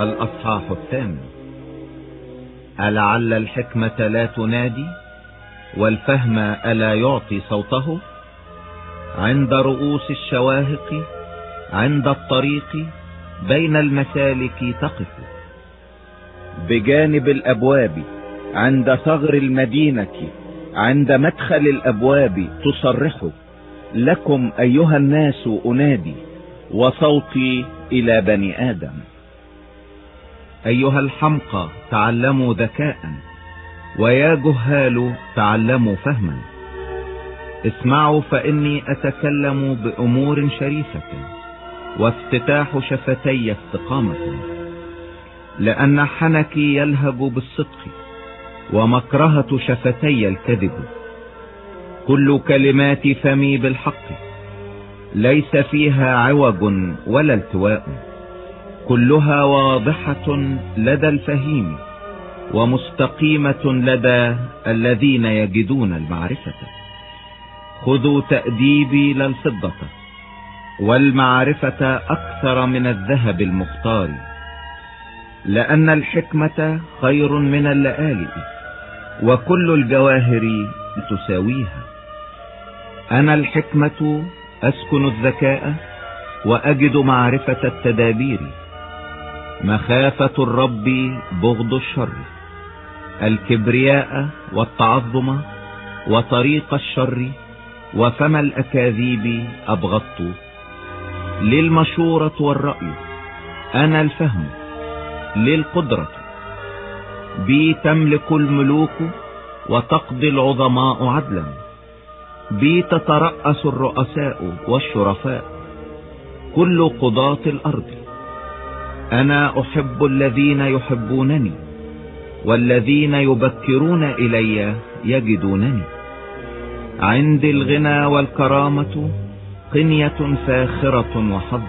الأصحاح 8. ألعل الحكمة لا تنادي والفهم ألا يعطي صوته؟ عند رؤوس الشواهق، عند الطريق، بين المسالك تقف، بجانب الأبواب، عند ثغر المدينة، عند مدخل الأبواب تصرح: لكم أيها الناس أنادي، وصوتي إلى بني آدم. أيها الحمقى تعلموا ذكاء، ويا جهال تعلموا فهما. اسمعوا فإني أتكلم بأمور شريفة، وافتتاح شفتي استقامة. لأن حنكي يلهج بالصدق، ومكرهة شفتي الكذب. كل كلمات فمي بالحق، ليس فيها عوج ولا التواء. كلها واضحة لدى الفهيم، ومستقيمة لدى الذين يجدون المعرفة. خذوا تأديبي للفضة، والمعرفة أكثر من الذهب المختار. لأن الحكمة خير من اللآلئ، وكل الجواهر تساويها. أنا الحكمة أسكن الذكاء، وأجد معرفة التدابير. مخافة الرب بغض الشر، الكبرياء والتعظم، وطريق الشر، وفم الأكاذيب أبغضت. للمشورة والرأي أنا الفهم، للقدرة بي تملك الملوك، وتقضي العظماء عدلا. بي تترأس الرؤساء والشرفاء، كل قضاة الأرض. أنا أحب الذين يحبونني، والذين يبكرون إلي يجدونني. عندي الغنى والكرامة، قنية فاخرة وحظ.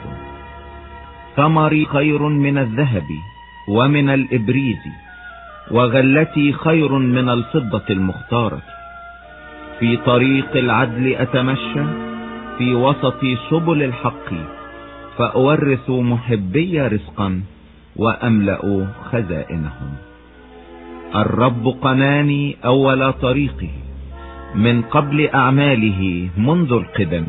ثمري خير من الذهب ومن الإبريز، وغلتي خير من الفضة المختارة. في طريق العدل أتمشى، في وسط سبل الحق، فأورث محبي رزقا، وأملأ خزائنهم. الرب قناني أول طريقه، من قبل أعماله منذ القدم.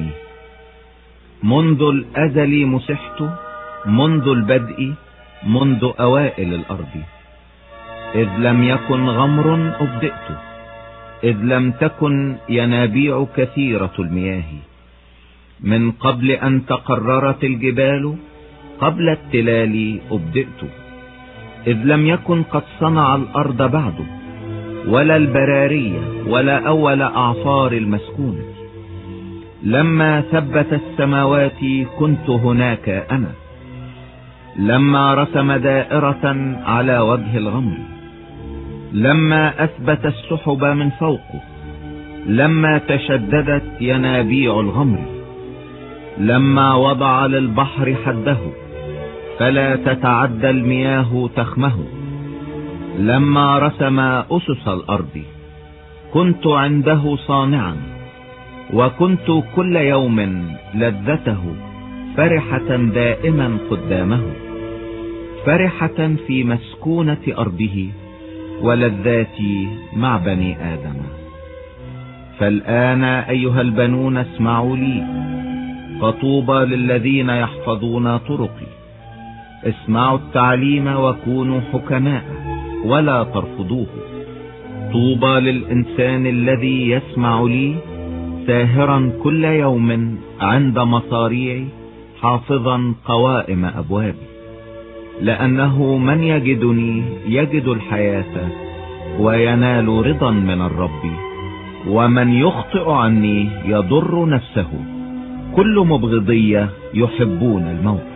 منذ الأزل مسحت، منذ البدء، منذ أوائل الأرض. إذ لم يكن غمر أبدأت، إذ لم تكن ينابيع كثيرة المياه. من قبل أن تقررت الجبال، قبل التلال أبدأت. إذ لم يكن قد صنع الأرض بعد، ولا البرارية، ولا أول أعفار المسكونة. لما ثبت السماوات كنت هناك أنا. لما رسم دائرة على وجه الغمر، لما أثبت السحب من فوقه، لما تشددت ينابيع الغمر. لما وضع للبحر حده، فلا تتعدى المياه تخمه. لما رسم أسس الأرض، كنت عنده صانعا. وكنت كل يوم لذته، فرحة دائما قدامه. فرحة في مسكونة أرضه، ولذاتي مع بني آدم. فالآن أيها البنون اسمعوا لي، فطوبى للذين يحفظون طرقي. اسمعوا التعليم وكونوا حكماء، ولا ترفضوه. طوبى للإنسان الذي يسمع لي، ساهرا كل يوم عند مصاريعي، حافظا قوائم أبوابي. لأنه من يجدني يجد الحياة، وينال رضا من الرب. ومن يخطئ عني يضر نفسه. كل مبغضية يحبون الموت.